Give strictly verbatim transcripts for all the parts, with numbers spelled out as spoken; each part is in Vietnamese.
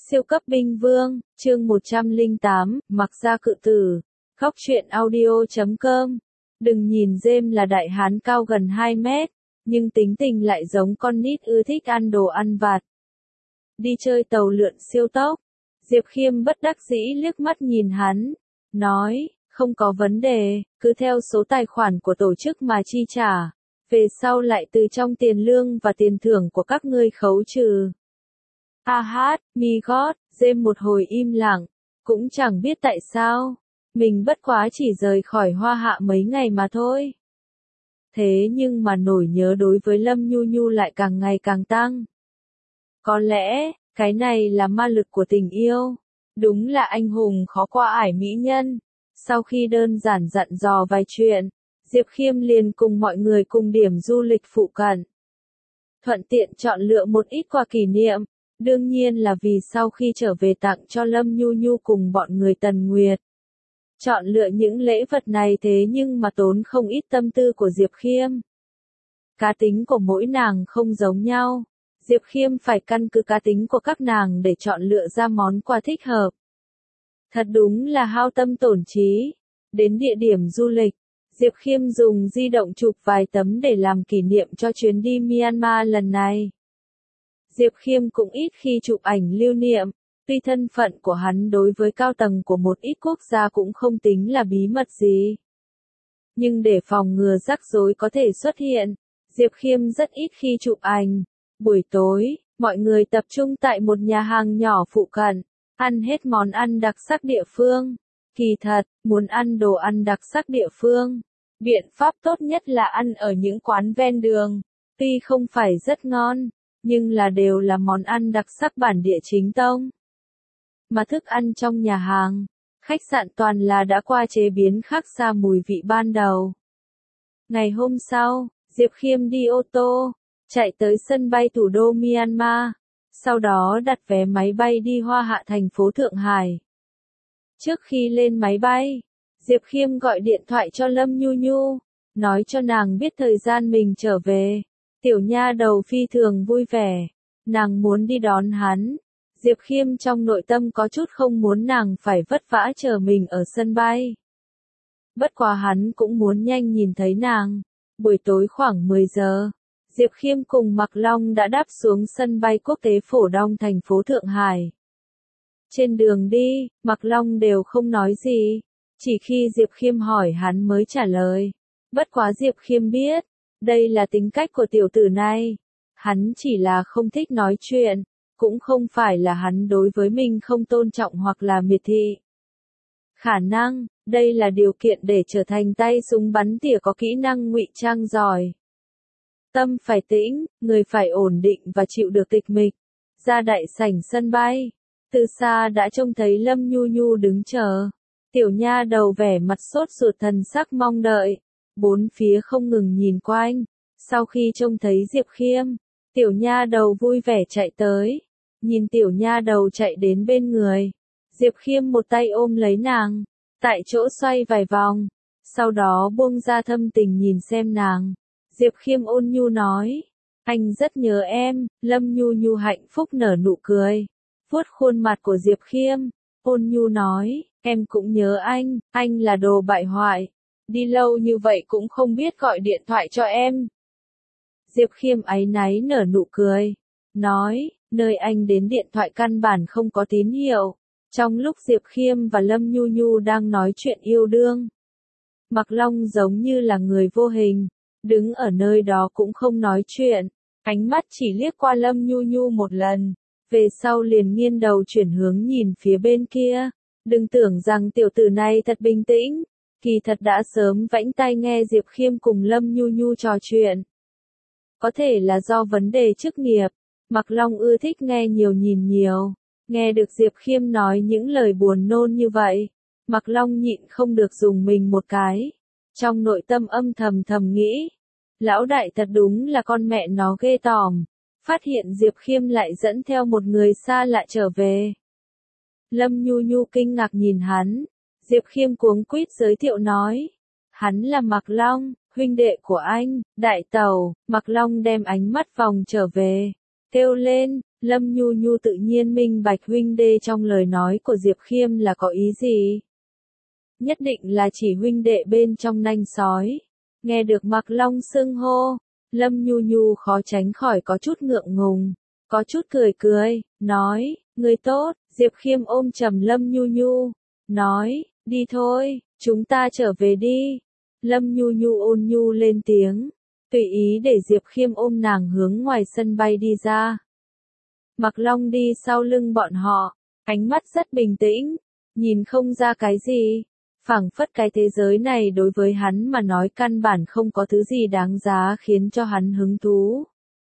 Siêu cấp binh vương, chương một trăm lẻ tám, mặc ra cự tử. Góc truyện audio chấm com. Đừng nhìn James là đại hán cao gần hai mét, nhưng tính tình lại giống con nít ưa thích ăn đồ ăn vặt. Đi chơi tàu lượn siêu tốc. Diệp Khiêm bất đắc dĩ liếc mắt nhìn hắn, nói, không có vấn đề, cứ theo số tài khoản của tổ chức mà chi trả, về sau lại từ trong tiền lương và tiền thưởng của các ngươi khấu trừ. Ha hát, mi gót, James một hồi im lặng, cũng chẳng biết tại sao, mình bất quá chỉ rời khỏi Hoa Hạ mấy ngày mà thôi. Thế nhưng mà nỗi nhớ đối với Lâm Nhu Nhu lại càng ngày càng tăng. Có lẽ, cái này là ma lực của tình yêu. Đúng là anh hùng khó qua ải mỹ nhân. Sau khi đơn giản dặn dò vài chuyện, Diệp Khiêm liền cùng mọi người cùng điểm du lịch phụ cận. Thuận tiện chọn lựa một ít quà kỷ niệm, đương nhiên là vì sau khi trở về tặng cho Lâm Nhu Nhu cùng bọn người Tần Nguyệt. Chọn lựa những lễ vật này thế nhưng mà tốn không ít tâm tư của Diệp Khiêm. Cá tính của mỗi nàng không giống nhau. Diệp Khiêm phải căn cứ cá tính của các nàng để chọn lựa ra món quà thích hợp. Thật đúng là hao tâm tổn trí. Đến địa điểm du lịch, Diệp Khiêm dùng di động chụp vài tấm để làm kỷ niệm cho chuyến đi Myanmar lần này. Diệp Khiêm cũng ít khi chụp ảnh lưu niệm, tuy thân phận của hắn đối với cao tầng của một ít quốc gia cũng không tính là bí mật gì. Nhưng để phòng ngừa rắc rối có thể xuất hiện, Diệp Khiêm rất ít khi chụp ảnh. Buổi tối, mọi người tập trung tại một nhà hàng nhỏ phụ cận, ăn hết món ăn đặc sắc địa phương. Kỳ thật, muốn ăn đồ ăn đặc sắc địa phương, biện pháp tốt nhất là ăn ở những quán ven đường. Tuy không phải rất ngon, nhưng là đều là món ăn đặc sắc bản địa chính tông. Mà thức ăn trong nhà hàng, khách sạn toàn là đã qua chế biến khác xa mùi vị ban đầu. Ngày hôm sau, Diệp Khiêm đi ô tô, chạy tới sân bay thủ đô Myanmar, sau đó đặt vé máy bay đi Hoa Hạ thành phố Thượng Hải. Trước khi lên máy bay, Diệp Khiêm gọi điện thoại cho Lâm Nhu Nhu, nói cho nàng biết thời gian mình trở về. Tiểu nha đầu phi thường vui vẻ, nàng muốn đi đón hắn. Diệp Khiêm trong nội tâm có chút không muốn nàng phải vất vả chờ mình ở sân bay. Bất quá hắn cũng muốn nhanh nhìn thấy nàng. Buổi tối khoảng mười giờ, Diệp Khiêm cùng Mạc Long đã đáp xuống sân bay quốc tế Phổ Đông thành phố Thượng Hải. Trên đường đi, Mạc Long đều không nói gì, chỉ khi Diệp Khiêm hỏi hắn mới trả lời. Bất quá Diệp Khiêm biết, đây là tính cách của tiểu tử này. Hắn chỉ là không thích nói chuyện, cũng không phải là hắn đối với mình không tôn trọng hoặc là miệt thị. Khả năng, đây là điều kiện để trở thành tay súng bắn tỉa có kỹ năng ngụy trang giỏi. Tâm phải tĩnh, người phải ổn định và chịu được tịch mịch. Ra đại sảnh sân bay, từ xa đã trông thấy Lâm Nhu Nhu đứng chờ. Tiểu nha đầu vẻ mặt sốt ruột thần sắc mong đợi. Bốn phía không ngừng nhìn quanh. Sau khi trông thấy Diệp Khiêm, tiểu nha đầu vui vẻ chạy tới. Nhìn tiểu nha đầu chạy đến bên người, Diệp Khiêm một tay ôm lấy nàng, tại chỗ xoay vài vòng, sau đó buông ra thâm tình nhìn xem nàng. Diệp Khiêm ôn nhu nói, anh rất nhớ em. Lâm Nhu Nhu hạnh phúc nở nụ cười, vuốt khuôn mặt của Diệp Khiêm, ôn nhu nói, em cũng nhớ anh, anh là đồ bại hoại. Đi lâu như vậy cũng không biết gọi điện thoại cho em. Diệp Khiêm áy náy nở nụ cười, nói, nơi anh đến điện thoại căn bản không có tín hiệu. Trong lúc Diệp Khiêm và Lâm Nhu Nhu đang nói chuyện yêu đương, Mạc Long giống như là người vô hình, đứng ở nơi đó cũng không nói chuyện, ánh mắt chỉ liếc qua Lâm Nhu Nhu một lần, về sau liền nghiêng đầu chuyển hướng nhìn phía bên kia. Đừng tưởng rằng tiểu tử này thật bình tĩnh, kỳ thật đã sớm vãnh tai nghe Diệp Khiêm cùng Lâm Nhu Nhu trò chuyện. Có thể là do vấn đề chức nghiệp, Mạc Long ưa thích nghe nhiều nhìn nhiều, nghe được Diệp Khiêm nói những lời buồn nôn như vậy, Mạc Long nhịn không được dùng mình một cái, trong nội tâm âm thầm thầm nghĩ, lão đại thật đúng là con mẹ nó ghê tởm, phát hiện Diệp Khiêm lại dẫn theo một người xa lạ trở về. Lâm Nhu Nhu kinh ngạc nhìn hắn, Diệp Khiêm cuống quýt giới thiệu nói, hắn là Mạc Long, huynh đệ của anh, đại tẩu. Mạc Long đem ánh mắt vòng trở về, kêu lên. Lâm Nhu Nhu tự nhiên minh bạch huynh đệ trong lời nói của Diệp Khiêm là có ý gì. Nhất định là chỉ huynh đệ bên trong nanh sói. Nghe được Mạc Long xưng hô, Lâm Nhu Nhu khó tránh khỏi có chút ngượng ngùng, có chút cười cười, nói, người tốt. Diệp Khiêm ôm chầm Lâm Nhu Nhu, nói, đi thôi, chúng ta trở về đi. Lâm Nhu Nhu ôn nhu lên tiếng, tùy ý để Diệp Khiêm ôm nàng hướng ngoài sân bay đi ra. Mạc Long đi sau lưng bọn họ, ánh mắt rất bình tĩnh, nhìn không ra cái gì, phảng phất cái thế giới này đối với hắn mà nói căn bản không có thứ gì đáng giá khiến cho hắn hứng thú.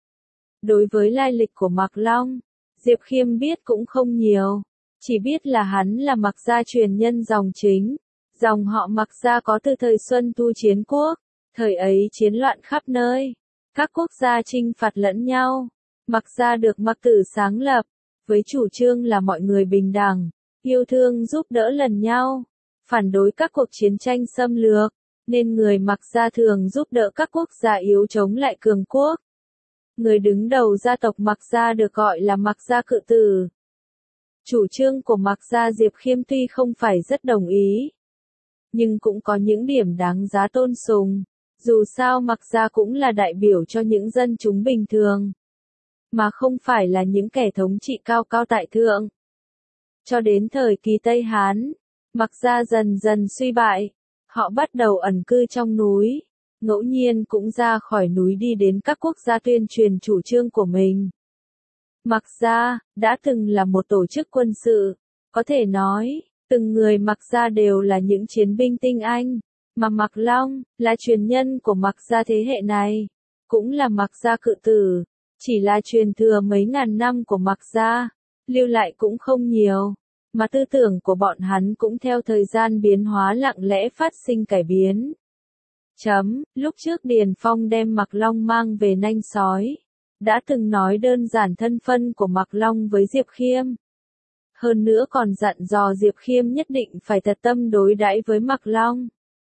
Đối với lai lịch của Mạc Long, Diệp Khiêm biết cũng không nhiều, chỉ biết là hắn là Mạc gia truyền nhân dòng chính, dòng họ Mạc gia có từ thời Xuân Tu Chiến Quốc, thời ấy chiến loạn khắp nơi, các quốc gia chinh phạt lẫn nhau. Mạc gia được Mạc Tử sáng lập, với chủ trương là mọi người bình đẳng, yêu thương giúp đỡ lần nhau, phản đối các cuộc chiến tranh xâm lược, nên người Mạc gia thường giúp đỡ các quốc gia yếu chống lại cường quốc. Người đứng đầu gia tộc Mạc gia được gọi là Mạc gia cự tử. Chủ trương của Mạc gia Diệp Khiêm tuy không phải rất đồng ý, nhưng cũng có những điểm đáng giá tôn sùng, dù sao Mạc gia cũng là đại biểu cho những dân chúng bình thường, mà không phải là những kẻ thống trị cao cao tại thượng. Cho đến thời kỳ Tây Hán, Mạc gia dần dần suy bại, họ bắt đầu ẩn cư trong núi, ngẫu nhiên cũng ra khỏi núi đi đến các quốc gia tuyên truyền chủ trương của mình. Mạc gia đã từng là một tổ chức quân sự, có thể nói, từng người Mạc gia đều là những chiến binh tinh anh, mà Mạc Long là truyền nhân của Mạc gia thế hệ này, cũng là Mạc gia cự tử, chỉ là truyền thừa mấy ngàn năm của Mạc gia, lưu lại cũng không nhiều, mà tư tưởng của bọn hắn cũng theo thời gian biến hóa lặng lẽ phát sinh cải biến. Chấm, lúc trước Điền Phong đem Mạc Long mang về nanh sói, đã từng nói đơn giản thân phân của Mạc Long với Diệp Khiêm. Hơn nữa còn dặn dò Diệp Khiêm nhất định phải thật tâm đối đãi với Mạc Long.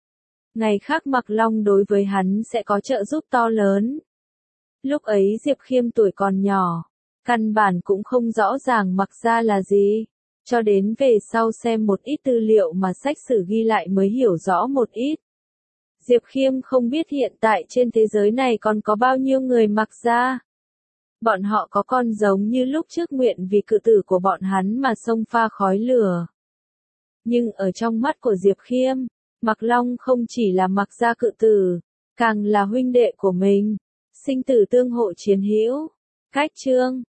Ngày khác Mạc Long đối với hắn sẽ có trợ giúp to lớn. Lúc ấy Diệp Khiêm tuổi còn nhỏ, căn bản cũng không rõ ràng Mạc gia là gì, cho đến về sau xem một ít tư liệu mà sách sử ghi lại mới hiểu rõ một ít. Diệp Khiêm không biết hiện tại trên thế giới này còn có bao nhiêu người Mạc gia. Bọn họ có con giống như lúc trước nguyện vì cự tử của bọn hắn mà xông pha khói lửa. Nhưng ở trong mắt của Diệp Khiêm, Mạc Long không chỉ là Mạc gia cự tử, càng là huynh đệ của mình, sinh tử tương hộ chiến hữu. Cách chương